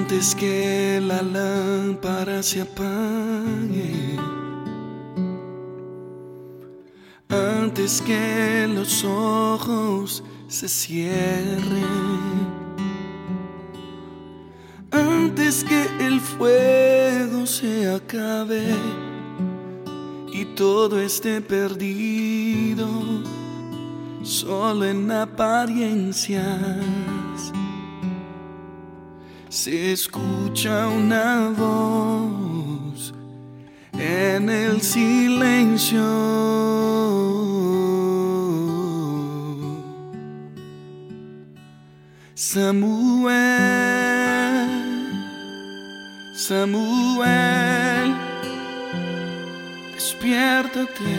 Antes que la lámpara se apague, antes que los ojos se cierren, antes que el fuego se acabe y todo esté perdido, solo en apariencias, se escucha una voz en el silencio. Samuel, Samuel, despiértate,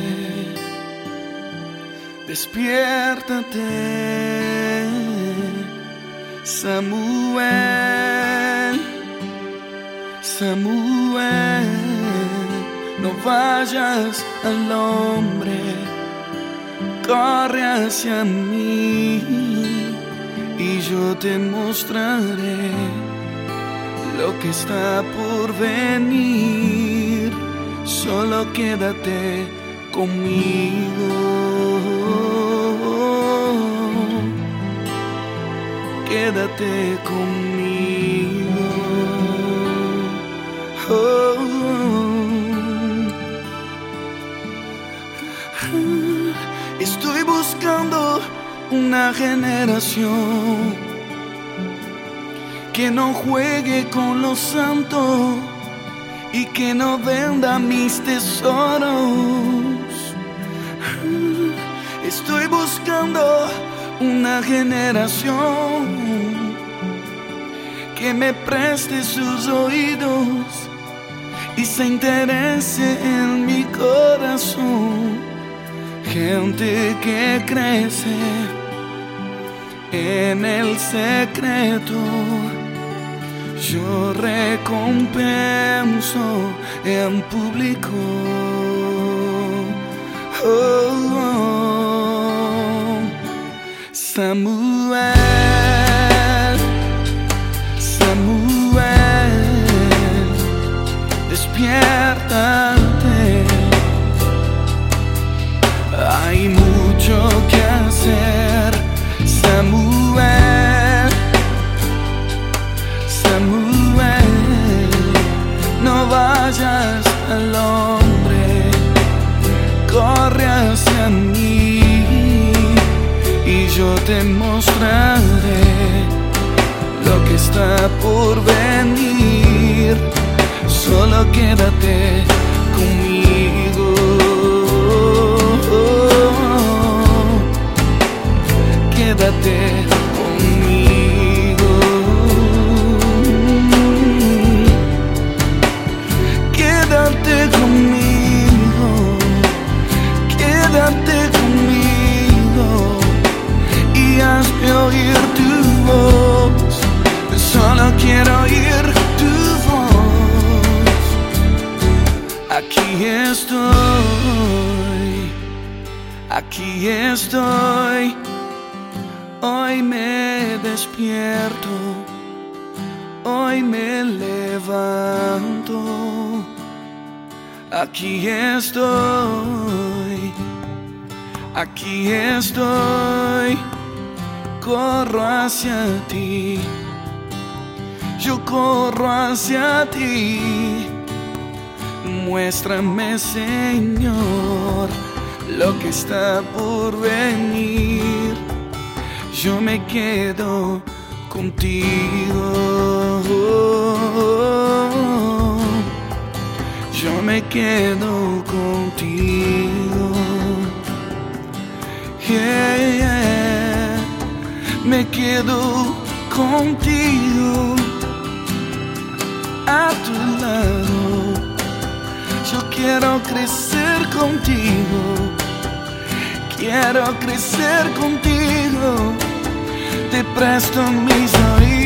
despiértate. Samuel, Samuel, no vayas al hombre, corre hacia mí y yo te mostraré lo que está por venir. Solo quédate conmigo, quédate conmigo. Oh. Estoy buscando una generación que no juegue con lo santo y que no venda mis tesoros. Estoy buscando una generación que me preste sus oídos y se interese en mi corazón. Gente que crece en el secreto, yo recompenso en público. Oh, oh. Samuel, Samuel, despiértate. Hay mucho que hacer. Samuel, Samuel, no vayas al hombre, corre hacia mí y yo te mostraré lo que está por venir. Solo quédate conmigo, quédate conmigo, quédate conmigo, quédate conmigo y hazme oír tu voz. Solo quiero oír tu voz. Aquí estoy, aquí estoy. Hoy me despierto, hoy me levanto. Aquí estoy, aquí estoy. Corro hacia ti, yo corro hacia ti. Muéstrame, Señor, lo que está por venir. Yo me quedo contigo, yo me quedo contigo, yeah, yeah. Me quedo contigo, a tu lado. Yo quiero crecer contigo, quiero crecer contigo. Te presto mis oídos.